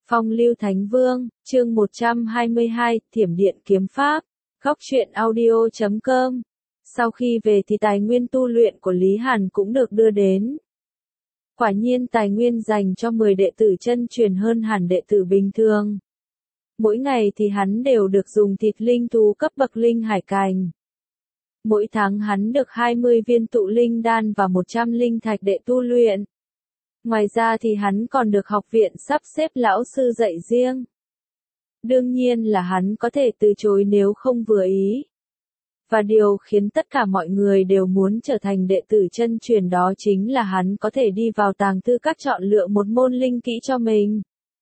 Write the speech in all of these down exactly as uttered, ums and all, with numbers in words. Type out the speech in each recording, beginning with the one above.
Phong lưu Thánh Vương, chương một trăm hai mươi hai, Thiểm điện kiếm pháp, góc truyện audio chấm com. Sau khi về thì tài nguyên tu luyện của Lý Hàn cũng được đưa đến. Quả nhiên tài nguyên dành cho mười đệ tử chân truyền hơn hẳn đệ tử bình thường. Mỗi ngày thì hắn đều được dùng thịt linh thú cấp bậc linh hải cành. Mỗi tháng hắn được hai mươi viên tụ linh đan và một trăm linh thạch để tu luyện. Ngoài ra thì hắn còn được học viện sắp xếp lão sư dạy riêng. Đương nhiên là hắn có thể từ chối nếu không vừa ý. Và điều khiến tất cả mọi người đều muốn trở thành đệ tử chân truyền đó chính là hắn có thể đi vào tàng thư các chọn lựa một môn linh kỹ cho mình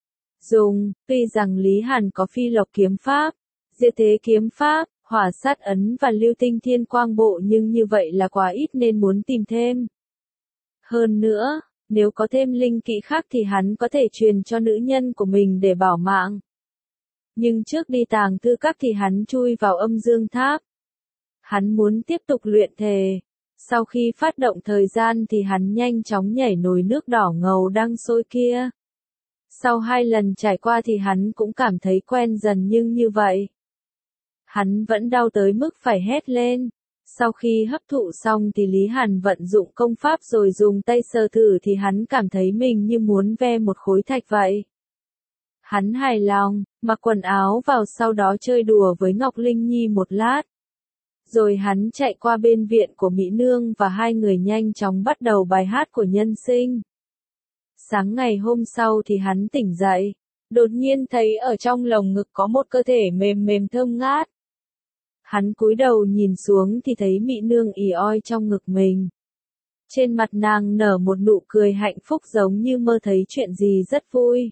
dùng. Tuy rằng Lý Hàn có phi lộc kiếm pháp, diệt thế kiếm pháp, hỏa sát ấn và lưu tinh thiên quang bộ, nhưng như vậy là quá ít nên muốn tìm thêm. Hơn nữa, nếu có thêm linh kỹ khác thì hắn có thể truyền cho nữ nhân của mình để bảo mạng. Nhưng trước đi tàng thư các thì hắn chui vào âm dương tháp. Hắn muốn tiếp tục luyện thể. Sau khi phát động thời gian thì hắn nhanh chóng nhảy nồi nước đỏ ngầu đang sôi kia. Sau hai lần trải qua thì hắn cũng cảm thấy quen dần, nhưng như vậy hắn vẫn đau tới mức phải hét lên. Sau khi hấp thụ xong thì Lý Hàn vận dụng công pháp rồi dùng tay sờ thử thì hắn cảm thấy mình như muốn ve một khối thạch vậy. Hắn hài lòng, mặc quần áo vào, sau đó chơi đùa với Ngọc Linh Nhi một lát. Rồi hắn chạy qua bên viện của Mỹ Nương và hai người nhanh chóng bắt đầu bài hát của nhân sinh. Sáng ngày hôm sau thì hắn tỉnh dậy, đột nhiên thấy ở trong lồng ngực có một cơ thể mềm mềm thơm ngát. Hắn cúi đầu nhìn xuống thì thấy Mỹ Nương ì oi trong ngực mình. Trên mặt nàng nở một nụ cười hạnh phúc giống như mơ thấy chuyện gì rất vui.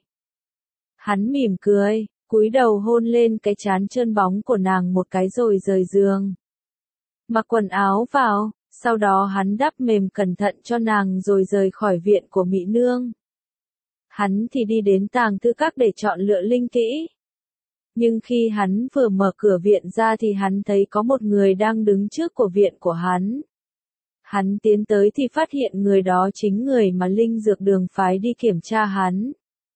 Hắn mỉm cười, cúi đầu hôn lên cái trán trơn bóng của nàng một cái rồi rời giường. Mặc quần áo vào, sau đó hắn đắp mềm cẩn thận cho nàng rồi rời khỏi viện của Mỹ Nương. Hắn thì đi đến tàng thư các để chọn lựa linh kỹ. Nhưng khi hắn vừa mở cửa viện ra thì hắn thấy có một người đang đứng trước của viện của hắn. Hắn tiến tới thì phát hiện người đó chính người mà Linh Dược Đường phái đi kiểm tra hắn.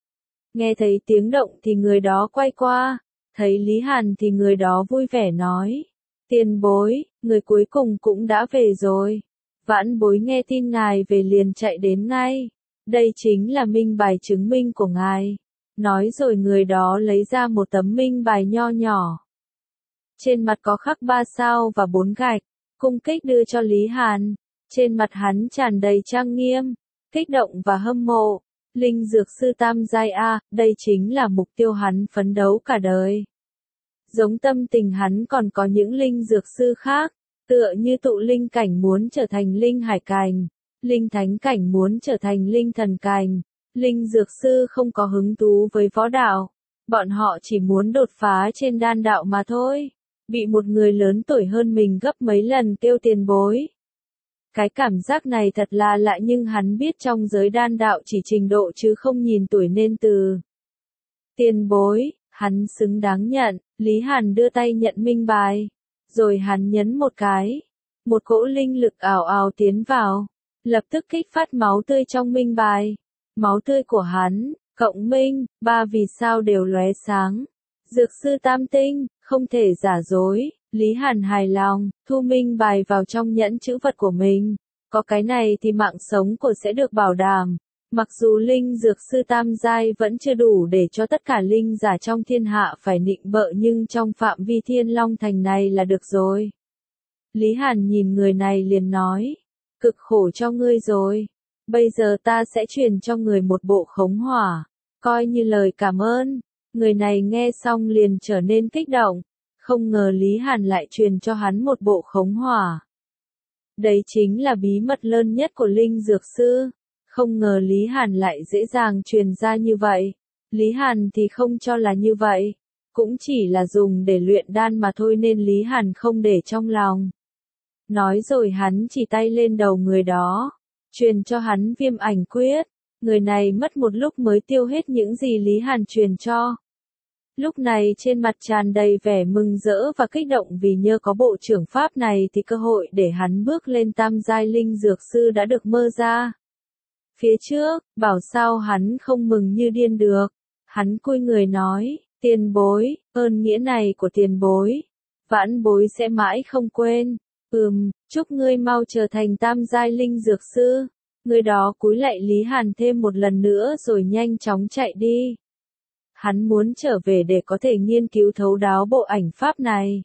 Nghe thấy tiếng động thì người đó quay qua, thấy Lý Hàn thì người đó vui vẻ nói: "Tiền bối, người cuối cùng cũng đã về rồi. Vãn bối nghe tin ngài về liền chạy đến ngay. Đây chính là minh bài chứng minh của ngài." Nói rồi người đó lấy ra một tấm minh bài nho nhỏ. Trên mặt có khắc ba sao và bốn gạch, cung kích đưa cho Lý Hàn. Trên mặt hắn tràn đầy trang nghiêm, kích động và hâm mộ. Linh dược sư tam giai A, đây chính là mục tiêu hắn phấn đấu cả đời. Giống tâm tình hắn còn có những linh dược sư khác, tựa như tụ linh cảnh muốn trở thành linh hải cành, linh thánh cảnh muốn trở thành linh thần cành. Linh dược sư không có hứng thú với võ đạo, bọn họ chỉ muốn đột phá trên đan đạo mà thôi. Bị một người lớn tuổi hơn mình gấp mấy lần kêu tiền bối. Cái cảm giác này thật là lạ, nhưng hắn biết trong giới đan đạo chỉ trình độ chứ không nhìn tuổi nên từ. Tiền bối, hắn xứng đáng nhận. Lý Hàn đưa tay nhận minh bài. Rồi hắn nhấn một cái. Một cỗ linh lực ảo ảo tiến vào. Lập tức kích phát máu tươi trong minh bài. Máu tươi của hắn, cộng minh, ba vì sao đều lóe sáng. Dược sư tam tinh, không thể giả dối. Lý Hàn hài lòng, thu minh bài vào trong nhẫn chữ vật của mình. Có cái này thì mạng sống của sẽ được bảo đảm. Mặc dù linh dược sư tam giai vẫn chưa đủ để cho tất cả linh giả trong thiên hạ phải nịnh bợ, nhưng trong phạm vi Thiên Long Thành này là được rồi. Lý Hàn nhìn người này liền nói: "Cực khổ cho ngươi rồi. Bây giờ ta sẽ truyền cho người một bộ khống hỏa, coi như lời cảm ơn." Người này nghe xong liền trở nên kích động, không ngờ Lý Hàn lại truyền cho hắn một bộ khống hỏa. Đây chính là bí mật lớn nhất của linh dược sư, không ngờ Lý Hàn lại dễ dàng truyền ra như vậy. Lý Hàn thì không cho là như vậy, cũng chỉ là dùng để luyện đan mà thôi nên Lý Hàn không để trong lòng. Nói rồi hắn chỉ tay lên đầu người đó, truyền cho hắn viêm ảnh quyết. Người này mất một lúc mới tiêu hết những gì Lý Hàn truyền cho. Lúc này trên mặt tràn đầy vẻ mừng rỡ và kích động vì nhờ có bộ trưởng pháp này thì cơ hội để hắn bước lên tam giai linh dược sư đã được mơ ra. Phía trước, bảo sao hắn không mừng như điên được. Hắn cúi người nói, tiền bối, ơn nghĩa này của tiền bối, vãn bối sẽ mãi không quên. Ừm, chúc ngươi mau trở thành tam giai linh dược sư. Người đó cúi lạy Lý Hàn thêm một lần nữa rồi nhanh chóng chạy đi. Hắn muốn trở về để có thể nghiên cứu thấu đáo bộ ảnh pháp này.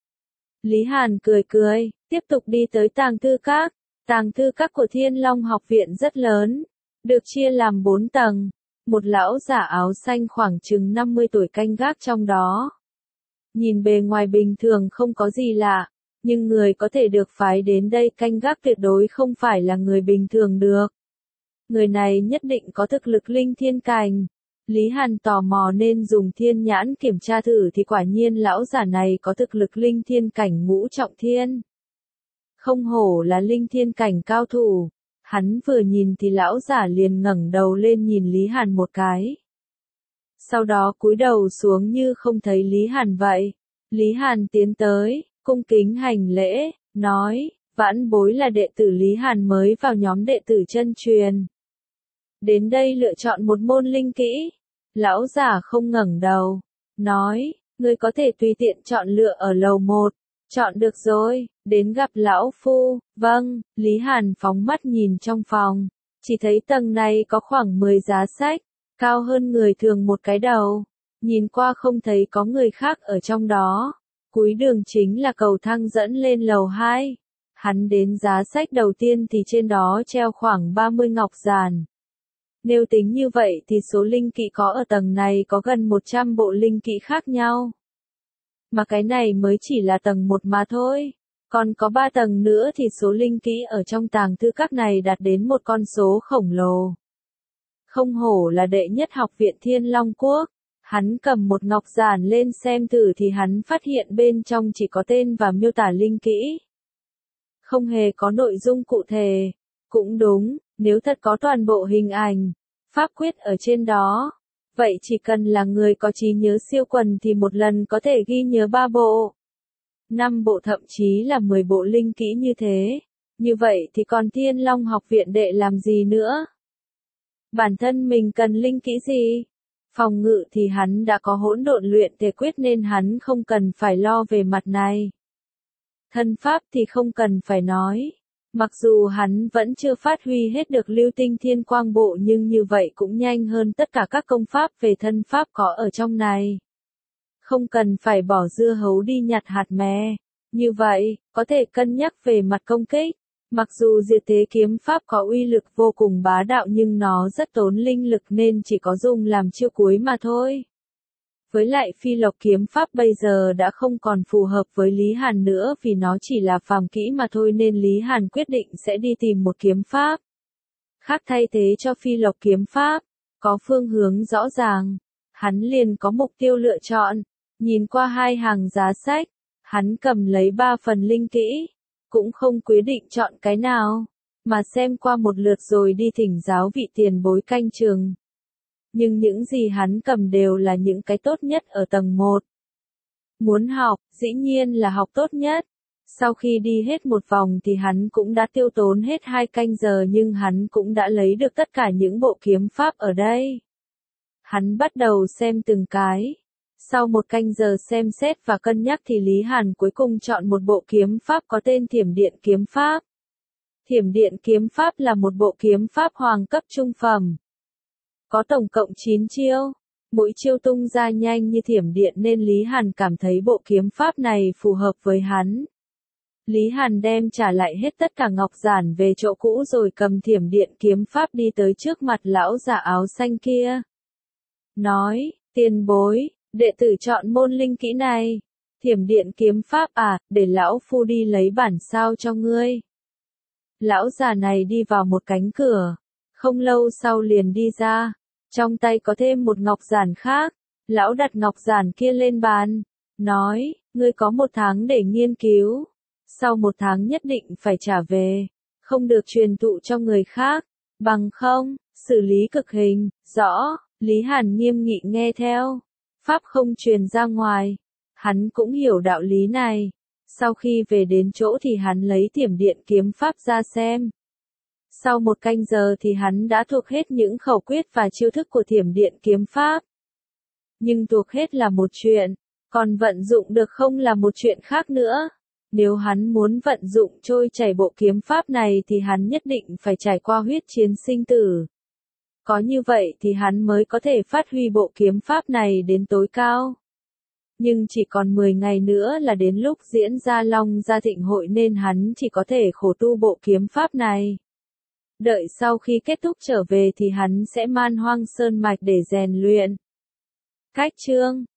Lý Hàn cười cười, tiếp tục đi tới tàng thư các. Tàng thư các của Thiên Long học viện rất lớn, được chia làm bốn tầng. Một lão giả áo xanh khoảng chừng năm mươi tuổi canh gác trong đó. Nhìn bề ngoài bình thường không có gì lạ, nhưng người có thể được phái đến đây canh gác tuyệt đối không phải là người bình thường được. Người này nhất định có thực lực linh thiên cảnh. Lý Hàn tò mò nên dùng thiên nhãn kiểm tra thử thì quả nhiên lão giả này có thực lực linh thiên cảnh ngũ trọng thiên. Không hổ là linh thiên cảnh cao thủ. Hắn vừa nhìn thì lão giả liền ngẩng đầu lên nhìn Lý Hàn một cái. Sau đó cúi đầu xuống như không thấy Lý Hàn vậy. Lý Hàn tiến tới, cung kính hành lễ, nói, vãn bối là đệ tử Lý Hàn mới vào nhóm đệ tử chân truyền. Đến đây lựa chọn một môn linh kỹ. Lão giả không ngẩng đầu, nói, ngươi có thể tùy tiện chọn lựa ở lầu một. Chọn được rồi, đến gặp lão phu. Vâng, Lý Hàn phóng mắt nhìn trong phòng, chỉ thấy tầng này có khoảng mười giá sách, cao hơn người thường một cái đầu. Nhìn qua không thấy có người khác ở trong đó. Cuối đường chính là cầu thang dẫn lên lầu hai. Hắn đến giá sách đầu tiên thì trên đó treo khoảng ba mươi ngọc giản. Nếu tính như vậy thì số linh kỹ có ở tầng này có gần một trăm bộ linh kỹ khác nhau. Mà cái này mới chỉ là tầng một mà thôi. Còn có ba tầng nữa thì số linh kỹ ở trong tàng thư các này đạt đến một con số khổng lồ. Không hổ là đệ nhất học viện Thiên Long Quốc. Hắn cầm một ngọc giản lên xem thử thì hắn phát hiện bên trong chỉ có tên và miêu tả linh kỹ. Không hề có nội dung cụ thể. Cũng đúng, nếu thật có toàn bộ hình ảnh, pháp quyết ở trên đó, vậy chỉ cần là người có trí nhớ siêu quần thì một lần có thể ghi nhớ ba bộ, năm bộ thậm chí là mười bộ linh kỹ như thế. Như vậy thì còn Thiên Long học viện đệ làm gì nữa? Bản thân mình cần linh kỹ gì? Phòng ngự thì hắn đã có hỗn độn luyện thể quyết nên hắn không cần phải lo về mặt này. Thân pháp thì không cần phải nói. Mặc dù hắn vẫn chưa phát huy hết được lưu tinh thiên quang bộ nhưng như vậy cũng nhanh hơn tất cả các công pháp về thân pháp có ở trong này. Không cần phải bỏ dưa hấu đi nhặt hạt mè. Như vậy, có thể cân nhắc về mặt công kích. Mặc dù diệt thế kiếm pháp có uy lực vô cùng bá đạo nhưng nó rất tốn linh lực nên chỉ có dùng làm chiêu cuối mà thôi. Với lại phi lộc kiếm pháp bây giờ đã không còn phù hợp với Lý Hàn nữa vì nó chỉ là phàm kỹ mà thôi nên Lý Hàn quyết định sẽ đi tìm một kiếm pháp khác thay thế cho phi lộc kiếm pháp, có phương hướng rõ ràng. Hắn liền có mục tiêu lựa chọn, nhìn qua hai hàng giá sách, hắn cầm lấy ba phần linh kỹ, cũng không quyết định chọn cái nào, mà xem qua một lượt rồi đi thỉnh giáo vị tiền bối canh trường. Nhưng những gì hắn cầm đều là những cái tốt nhất ở tầng một. Muốn học, dĩ nhiên là học tốt nhất. Sau khi đi hết một vòng thì hắn cũng đã tiêu tốn hết hai canh giờ nhưng hắn cũng đã lấy được tất cả những bộ kiếm pháp ở đây. Hắn bắt đầu xem từng cái. Sau một canh giờ xem xét và cân nhắc thì Lý Hàn cuối cùng chọn một bộ kiếm pháp có tên Thiểm Điện Kiếm Pháp. Thiểm Điện Kiếm Pháp là một bộ kiếm pháp hoàng cấp trung phẩm. Có tổng cộng chín chiêu, mỗi chiêu tung ra nhanh như thiểm điện nên Lý Hàn cảm thấy bộ kiếm pháp này phù hợp với hắn. Lý Hàn đem trả lại hết tất cả ngọc giản về chỗ cũ rồi cầm Thiểm Điện Kiếm Pháp đi tới trước mặt lão già áo xanh kia. Nói, tiền bối, đệ tử chọn môn linh kỹ này. Thiểm Điện Kiếm Pháp à, để lão phu đi lấy bản sao cho ngươi. Lão già này đi vào một cánh cửa, không lâu sau liền đi ra. Trong tay có thêm một ngọc giản khác, lão đặt ngọc giản kia lên bàn, nói, ngươi có một tháng để nghiên cứu, sau một tháng nhất định phải trả về, không được truyền thụ cho người khác, bằng không, xử lý cực hình. Rõ, Lý Hàn nghiêm nghị nghe theo, pháp không truyền ra ngoài, hắn cũng hiểu đạo lý này, sau khi về đến chỗ thì hắn lấy Thiểm Điện Kiếm Pháp ra xem. Sau một canh giờ thì hắn đã thuộc hết những khẩu quyết và chiêu thức của Thiểm Điện Kiếm Pháp. Nhưng thuộc hết là một chuyện, còn vận dụng được không là một chuyện khác nữa. Nếu hắn muốn vận dụng trôi chảy bộ kiếm pháp này thì hắn nhất định phải trải qua huyết chiến sinh tử. Có như vậy thì hắn mới có thể phát huy bộ kiếm pháp này đến tối cao. Nhưng chỉ còn mười ngày nữa là đến lúc diễn ra Long Gia Thịnh hội nên hắn chỉ có thể khổ tu bộ kiếm pháp này. Đợi sau khi kết thúc trở về thì hắn sẽ man hoang sơn mạch để rèn luyện. Cách chương